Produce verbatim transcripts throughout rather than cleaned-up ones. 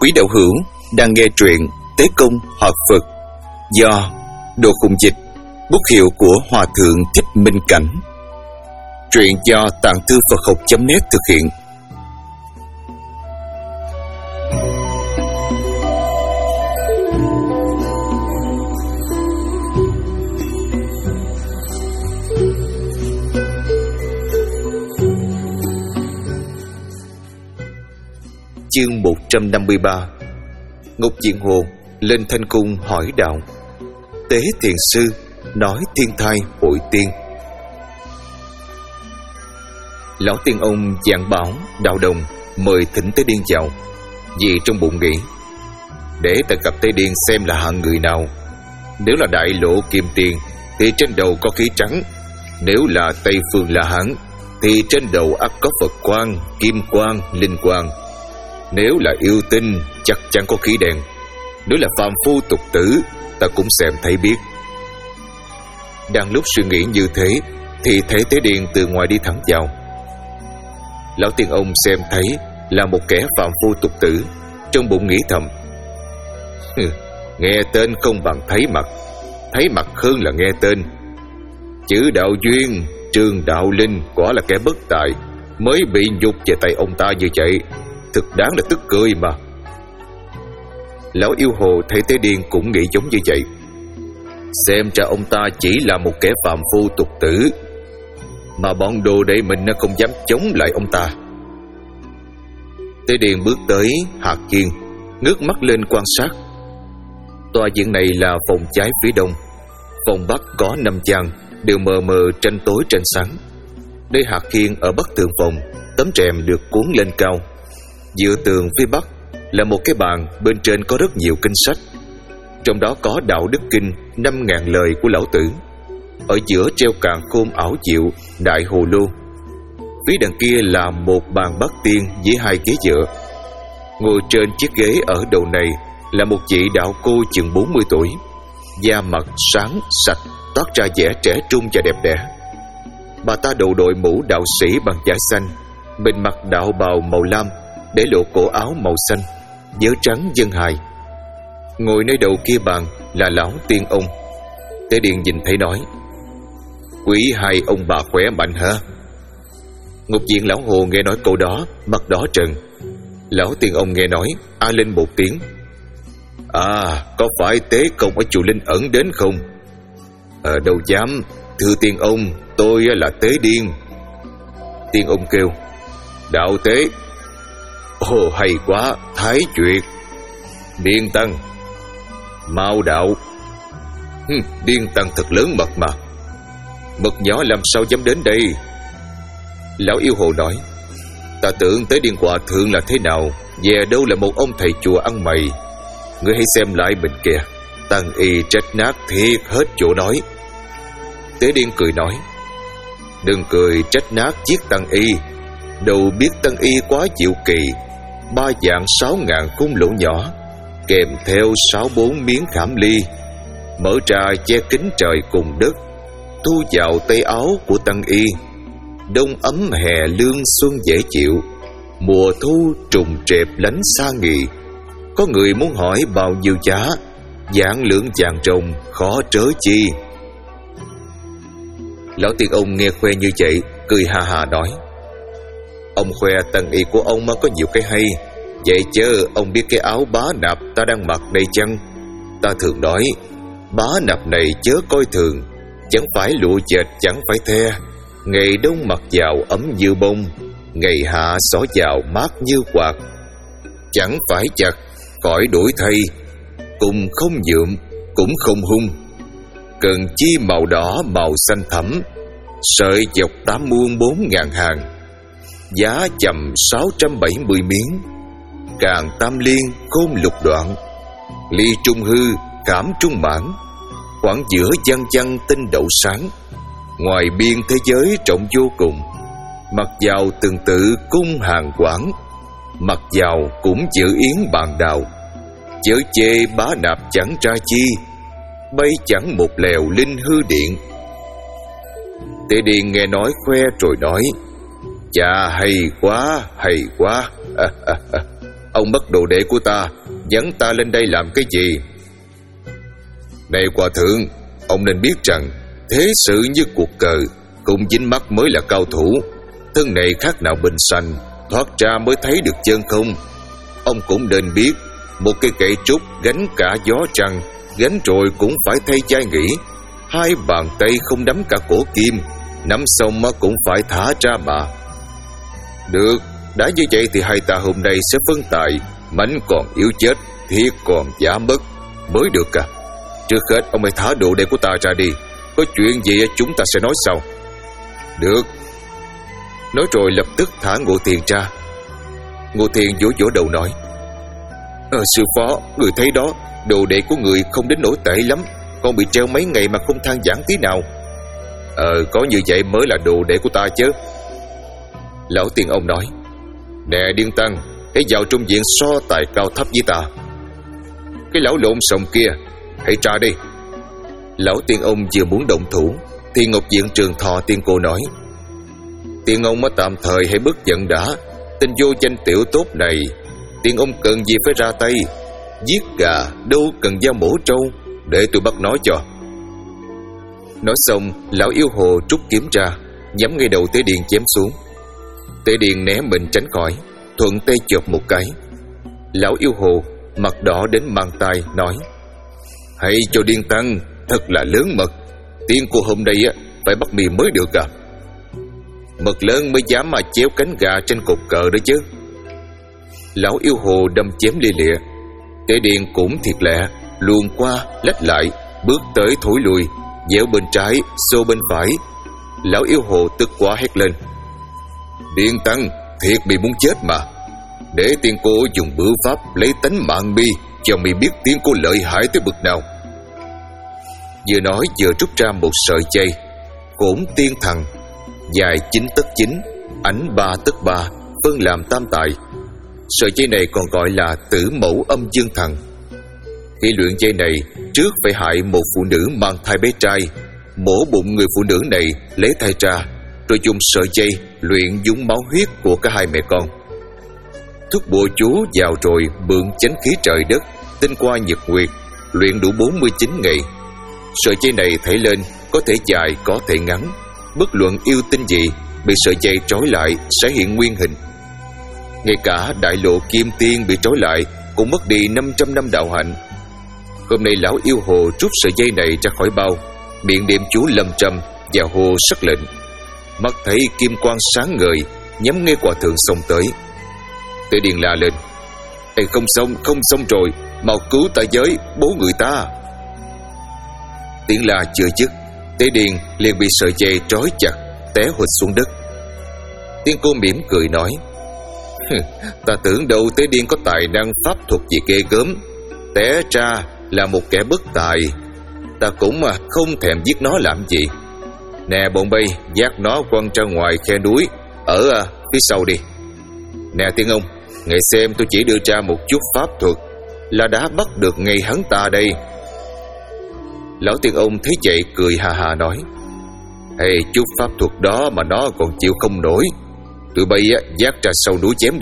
Quý đạo hữu đang nghe truyện Tế Công Hợp Phật do Đồ Khùng Dịch, bút hiệu của Hòa Thượng Thích Minh Cảnh. Truyện do Tạng Thư Phật Học chấm net thực hiện. Chương một trăm năm mươi ba. Ngục Diện Hồ lên Thanh Cung hỏi đạo. Tế Thiền Sư nói thiên thai hội tiên. Lão tiên ông giảng bảo đạo đồng mời thỉnh Tế Điên vào, vì trong bụng nghĩ để ta gặp Tế Điên xem là hạng người nào. Nếu là đại lộ kim tiền thì trên đầu có khí trắng, nếu là Tây Phương La Hán thì trên đầu ắt có Phật quang, kim quang, linh quang. Nếu là yêu tinh chắc chắn có khí đen. Nếu là phàm phu tục tử ta cũng xem thấy biết. Đang lúc suy nghĩ như thế thì thấy Tế Điên từ ngoài đi thẳng vào. Lão tiên ông xem thấy là một kẻ phàm phu tục tử, trong bụng nghĩ thầm: nghe tên không bằng thấy mặt, thấy mặt hơn là nghe tên. Chữ đạo duyên, Trương đạo linh quả là kẻ bất tài, mới bị nhục về tay ông ta như vậy, thực đáng là tức cười mà. Lão yêu hồ thấy Tế Điên cũng nghĩ giống như vậy. Xem ra ông ta chỉ là một kẻ phàm phu tục tử, mà bọn đồ đệ mình nó không dám chống lại ông ta. Tế Điên bước tới Hạc Kiên, ngước mắt lên quan sát. Tòa viện này là phòng trái phía đông, phòng bắc có năm gian, đều mờ mờ tranh tối tranh sáng. Đây Hạc Kiên ở bắc tường phòng, tấm rèm được cuốn lên cao. Dựa tường phía bắc là một cái bàn, bên trên có rất nhiều kinh sách, trong đó có Đạo Đức Kinh năm ngàn lời của lão tử. Ở giữa treo càn khôn ảo diệu Đại Hồ Lô. Phía đằng kia là một bàn bát tiên với hai ghế dựa. Ngồi trên chiếc ghế ở đầu này là một vị đạo cô chừng bốn mươi tuổi, da mặt sáng sạch, toát ra vẻ trẻ trung và đẹp đẽ. Bà ta đầu đội mũ đạo sĩ bằng vải xanh, bên mặc đạo bào màu lam, để lộ cổ áo màu xanh, vớ trắng dân hài. Ngồi nơi đầu kia bàn là lão tiên ông. Tế Điên nhìn thấy nói: quý hai ông bà khỏe mạnh hả? Ngục Diện lão hồ nghe nói câu đó, mặt đỏ trần. Lão tiên ông nghe nói, a lên một tiếng: à, có phải Tế Công ở chùa Linh Ẩn đến không? Ờ, đâu dám, thưa tiên ông, tôi là Tế Điên. Tiên ông kêu: đạo Tế. Ồ, hay quá, thái tuyệt. Điên tăng. Mao đạo. Hừm, Điên tăng thật lớn mật mà. Mật nhỏ làm sao dám đến đây? Lão yêu hồ nói: ta tưởng Tế Điên hòa thượng là thế nào, về đâu là một ông thầy chùa ăn mày. Ngươi hãy xem lại mình kìa, tăng y trách nát thiệt hết chỗ nói. Tế Điên cười nói: đừng cười trách nát giết tăng y, đâu biết tăng y quá chịu kỳ. Ba vạn sáu ngàn khung lỗ nhỏ, kèm theo sáu bốn miếng khảm ly, mở ra che kín trời cùng đất, thu vào tay áo của tăng y. Đông ấm hè lương xuân dễ chịu, mùa thu trùng trẹp lánh xa nghị. Có người muốn hỏi bao nhiêu giá, vạn lượng vàng rồng khó trớ chi. Lão tiên ông nghe khoe như vậy, cười ha ha nói: ông khoe tăng y của ông mà có nhiều cái hay. Vậy chứ ông biết cái áo bá nạp ta đang mặc đây chăng? Ta thường nói, bá nạp này chớ coi thường, chẳng phải lụa dệt, chẳng phải the. Ngày đông mặc vào ấm như bông, ngày hạ xỏ vào mát như quạt. Chẳng phải chặt, khỏi đổi thay, cùng không nhuộm, cũng không hung. Cần chi màu đỏ màu xanh thẫm, sợi dọc tám muôn bốn ngàn hàng. Giá chầm sáu trăm bảy mươi miếng, càng tam liên khôn lục đoạn. Ly trung hư, cảm trung mãn, khoảng giữa văng văng tinh đậu sáng. Ngoài biên thế giới rộng vô cùng, mặc vào từng tự cung hàng quảng. Mặc vào cũng dự yến bàn đào, chớ chê bá nạp chẳng ra chi, bay chẳng một lèo linh hư điện. Tế Điên nghe nói khoe rồi nói: chà, hay quá, hay quá. Ông mất đồ đệ của ta, Dẫn ta lên đây làm cái gì? Này hòa thượng, ông nên biết rằng thế sự như cuộc cờ, cùng dính mắt mới là cao thủ. Thân này khác nào bình xanh, thoát ra mới thấy được chân không. Ông cũng nên biết, một cây gậy trúc gánh cả gió trăng, gánh rồi cũng phải thay chai nghỉ. Hai bàn tay không nắm cả cổ kim, nắm xong mà cũng phải thả ra mà. Được, đã như vậy thì hai ta hôm nay sẽ phân tài. Mánh còn yếu chết, thiết còn giả mất mới được à. Trước hết ông hãy thả đồ đệ của ta ra đi. Có chuyện gì chúng ta sẽ nói sau. Được. Nói rồi lập tức thả Ngô Thiền ra. Ngô Thiền vỗ vỗ đầu nói: Ờ sư phó, người thấy đó, đồ đệ của người không đến nỗi tệ lắm, còn bị treo mấy ngày mà không than giảng tí nào. Ờ có như vậy mới là đồ đệ của ta chứ. Lão Tiên Ông nói: Nè Điên Tăng, hãy vào trong viện so tài cao thấp với ta. Cái lão lộn xộn kia, hãy ra đi. Lão Tiên Ông vừa muốn động thủ thì Ngọc Diện Trường Thọ Tiên Cô nói: Tiên ông mới tạm thời hãy bớt giận đã. Tên vô danh tiểu tốt này, Tiên ông cần gì phải ra tay. Giết gà đâu cần dao mổ trâu, để tôi bắt nói cho. Nói xong, lão yêu hồ trút kiếm ra, nhắm ngay đầu Tế Điền chém xuống. Tế Điền né mình tránh khỏi, thuận tay chộp một cái. Lão yêu hồ mặt đỏ đến mang tai nói: Hãy cho Điên Tăng, thật là lớn mật. Tiên cô hôm nay á phải bắt mì mới được à. Mật lớn mới dám mà chéo cánh gà trên cột cờ đó chứ. Lão yêu hồ đâm chém lia lịa. Tế Điền cũng thiệt lẹ, luồn qua lách lại, bước tới thổi lùi, dẻo bên trái xô bên phải. Lão yêu hồ tức quá hét lên: Điên Tăng, thiệt bị muốn chết mà. Để tiên cô dùng bửu pháp lấy tánh mạng mi, cho mi biết tiên cô lợi hại tới bực nào. Vừa nói vừa rút ra một sợi dây Cổn Tiên Thần, dài chín tấc chín, ảnh ba tấc ba, phân làm tam tài. Sợi dây này còn gọi là Tử Mẫu Âm Dương Thần. Khi luyện dây này, trước phải hại một phụ nữ mang thai bé trai, mổ bụng người phụ nữ này lấy thai ra, rồi dùng sợi dây luyện dũng máu huyết của cả hai mẹ con. Thuốc bùa chú vào rồi mượn chánh khí trời đất, tinh qua nhật nguyệt, luyện đủ bốn mươi chín ngày. Sợi dây này thảy lên có thể dài có thể ngắn, bất luận yêu tinh gì bị sợi dây trói lại sẽ hiện nguyên hình. Ngay cả đại lộ kim tiên bị trói lại cũng mất đi năm trăm năm đạo hạnh. Hôm nay lão yêu hồ rút sợi dây này ra khỏi bao, miệng niệm chú lâm trầm và hô sắc lệnh. Mắt thấy kim quang sáng ngời, nhắm ngay hòa thượng xông tới. Tế Điền la lên: Ê, không xong, không xong rồi, mau cứu ta với, bố người ta. Tiếng la chưa dứt, Tế Điền liền bị sợi dây trói chặt, té hụt xuống đất. Tiên cô mỉm cười nói: Ta tưởng đâu Tế Điền có tài năng pháp thuật gì ghê gớm, té ra là một kẻ bất tài. Ta cũng mà không thèm giết nó làm gì. Nè bọn bay, dắt nó quăng ra ngoài khe núi ở à, phía sau đi. Nè Tiên ông, ngài xem tôi chỉ đưa ra một chút pháp thuật là đã bắt được ngay hắn ta đây. Lão Tiên ông thấy vậy cười hà hà nói: Hey, chút pháp thuật đó mà nó còn chịu không nổi. Tụi bay á, dắt ra sau núi chém đi.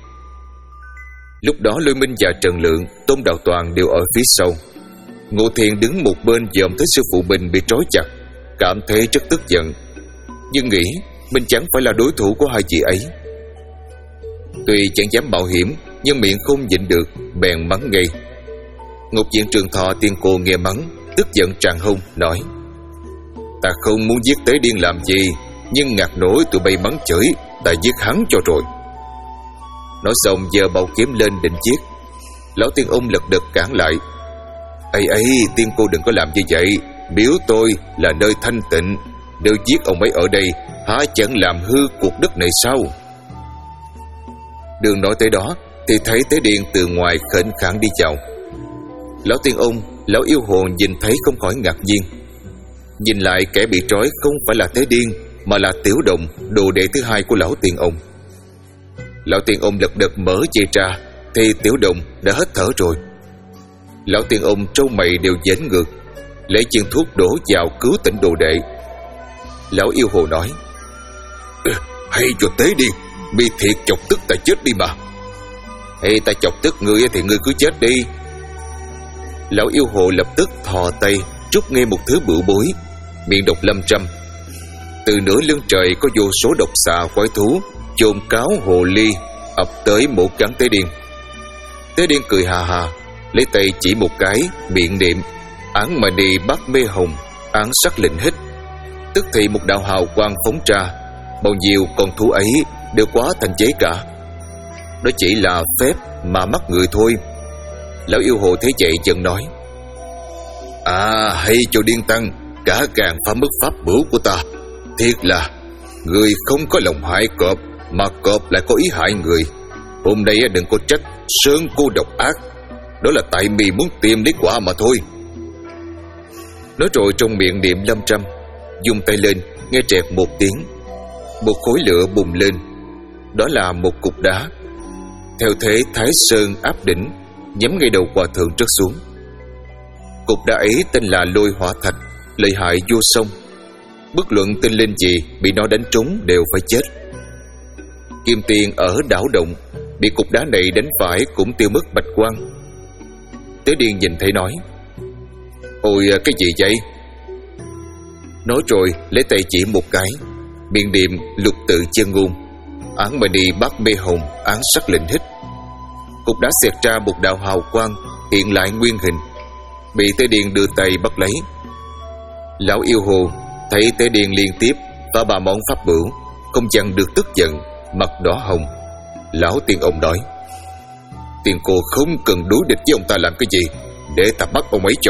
Lúc đó Lôi Minh và Trần Lượng, Tôn Đạo Toàn đều ở phía sau. Ngô Thiền đứng một bên dòm thấy sư phụ mình bị trói chặt, cảm thấy rất tức giận, nhưng nghĩ mình chẳng phải là đối thủ của hai chị ấy. Tuy chẳng dám mạo hiểm, nhưng miệng không nhịn được, bèn mắng ngay. Ngọc Diện Trường Thọ Tiên Cô nghe mắng, tức giận tràn hông, nói: Ta không muốn giết Tế Điên làm gì, nhưng ngạc nổi tụi bay mắng chửi, ta giết hắn cho rồi. Nói xong giơ bảo kiếm lên định giết. Lão Tiên ông lật đật cản lại: Ây ấy, Tiên cô đừng có làm như vậy. Miếu tôi là nơi thanh tịnh, nếu giết ông ấy ở đây, há chẳng làm hư cuộc đất này sao? Đường nói tới đó thì thấy Tế Điền từ ngoài khệnh khạng đi vào. Lão Tiên ông, lão yêu hồn nhìn thấy không khỏi ngạc nhiên. Nhìn lại kẻ bị trói không phải là Tế Điên, mà là Tiểu Đồng, đồ đệ thứ hai của lão Tiên ông. Lão Tiên ông lật đật mở dây ra thì Tiểu Đồng đã hết thở rồi. Lão Tiên ông trâu mày đều dễn ngược, lấy chiên thuốc đổ vào cứu tỉnh đồ đệ. Lão yêu hồ nói: Hay cho Tế Điên, bị thiệt chọc tức ta chết đi mà. Ê, ta chọc tức ngươi thì ngươi cứ chết đi. Lão yêu hồ lập tức thò tay trút ngay một thứ bự bối, miệng độc lâm trăm. Từ nửa lưng trời có vô số độc xà quái thú chôn cáo hồ ly ập tới một cắn Tế Điên. Tế Điên cười hà hà, lấy tay chỉ một cái, miệng niệm Án mà đi bắt mê hồng, án sắc lệnh hít. Tức thì một đạo hào quang phóng ra, bao nhiêu con thú ấy đều quá thành giấy cả. Đó chỉ là phép mà mắt người thôi. Lão yêu hồ thấy vậy chợt nói: À, hay cho Điên Tăng cả càng phá mất pháp bửu của ta. Thiệt là người không có lòng hại cọp, mà cọp lại có ý hại người. Hôm nay đừng có trách Sơn cô độc ác, đó là tại mì muốn tìm lấy quả mà thôi. Nói rồi trong miệng niệm lâm trăm, dùng tay lên, nghe trẹt một tiếng, một khối lửa bùng lên. Đó là một cục đá. Theo thế Thái Sơn áp đỉnh, nhắm ngay đầu hòa thượng rớt xuống. Cục đá ấy tên là Lôi Hỏa Thạch, lợi hại vô song. Bất luận tinh linh gì bị nó đánh trúng đều phải chết. Kim Tiền ở đảo động bị cục đá này đánh phải cũng tiêu mất bạch quang. Tế Điên nhìn thấy nói: Ôi, cái gì vậy? Nói rồi lấy tay chỉ một cái, miệng niệm lục tự chân ngôn Án mà đi bắt mê hồn, án sắc lệnh hít. Cục đá xẹt ra một đạo hào quang, hiện lại nguyên hình, bị Tế Điên đưa tay bắt lấy. Lão yêu hồ thấy Tế Điên liên tiếp phá ba món pháp bửu, không chặn được tức giận, mặt đỏ hồng. Lão tiên ông nói: Tiên cô không cần đối địch với ông ta làm cái gì, để ta bắt ông ấy cho.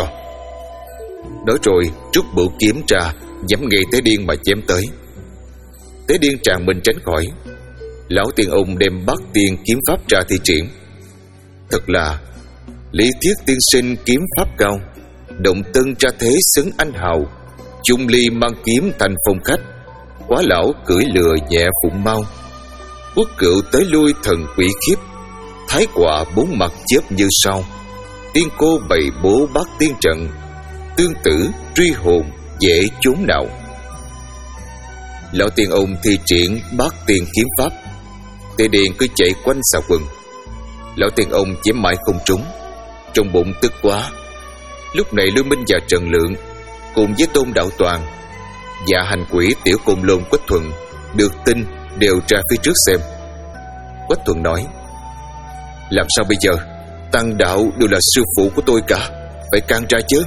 Nói rồi rút bửu kiếm ra, nhắm ngay Tế Điên mà chém tới. Tế Điên tràn mình tránh khỏi. Lão tiên ông đem Bát Tiên kiếm pháp ra thi triển. Thật là lý thiết tiên sinh kiếm pháp cao, động tân ra thế xứng anh hào. Chung ly mang kiếm thành phong khách, quá lão cưỡi lừa nhẹ phụng mau. Quốc cựu tới lui thần quỷ khiếp, thái quả bốn mặt chớp như sao. Tiên cô bày bố Bát Tiên trận, tương tử truy hồn dễ chốn nào. Lão tiên ông thi triển Bát Tiên kiếm pháp. Tế Điên cứ chạy quanh xà quần. Lão tiên ông chém mãi không trúng, trong bụng tức quá. Lúc này Lưu Minh và Trần Lượng cùng với Tôn Đạo Toàn và hành quỷ Tiểu Côn Lôn Quách Thuận được tin đều ra phía trước xem. Quách Thuận nói: Làm sao bây giờ? Tăng đạo đều là sư phụ của tôi cả, phải can ra chứ.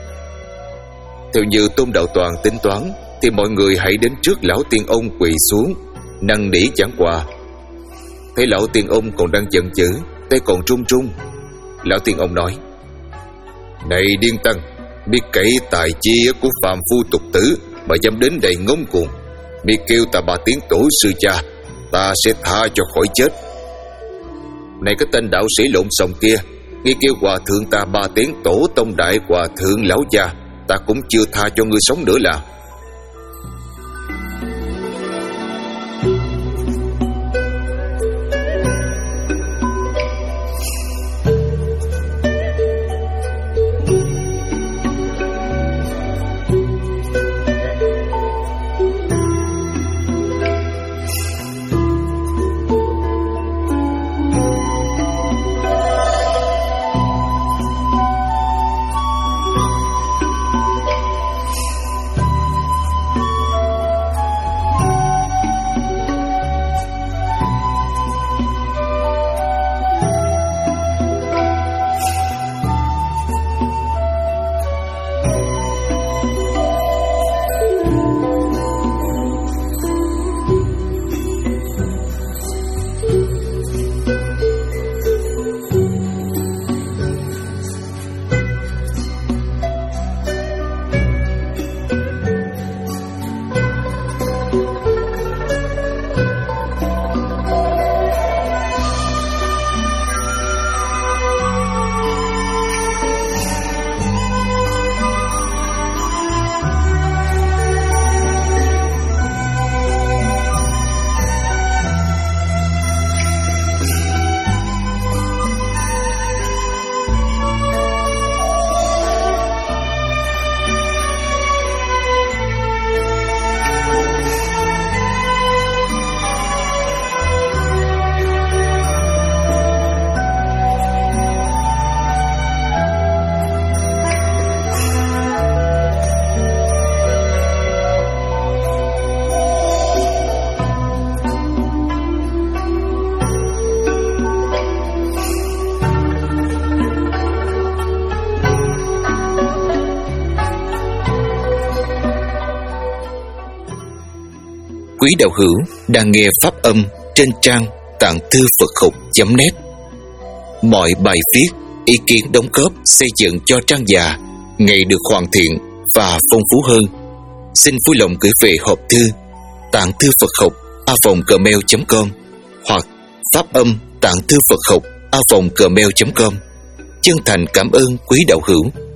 Theo như Tôn Đạo Toàn tính toán thì mọi người hãy đến trước lão tiên ông quỳ xuống, năn nỉ giảng hòa. Thấy lão tiên ông còn đang giận dữ, tay còn run run, lão tiên ông nói: Này Điên Tăng, biết cậy tài chi của phàm phu tục tử mà dám đến đây ngông cuồng, biết kêu ta ba tiếng tổ sư cha, ta sẽ tha cho khỏi chết. Này cái tên đạo sĩ lộn xộn kia, nghe kêu hòa thượng ta ba tiếng tổ tông đại hòa thượng lão gia, ta cũng chưa tha cho ngươi sống nữa là. quý đạo hữu đang nghe pháp âm trên trang tạng thư Phật học chấm net. Mọi bài viết, ý kiến đóng góp xây dựng cho trang già ngày được hoàn thiện và phong phú hơn. Xin vui lòng gửi về hộp thư tạng thư Phật học a vòng gmail chấm com hoặc pháp âm tạng thư Phật học a vòng gmail chấm com. Chân thành cảm ơn quý đạo hữu.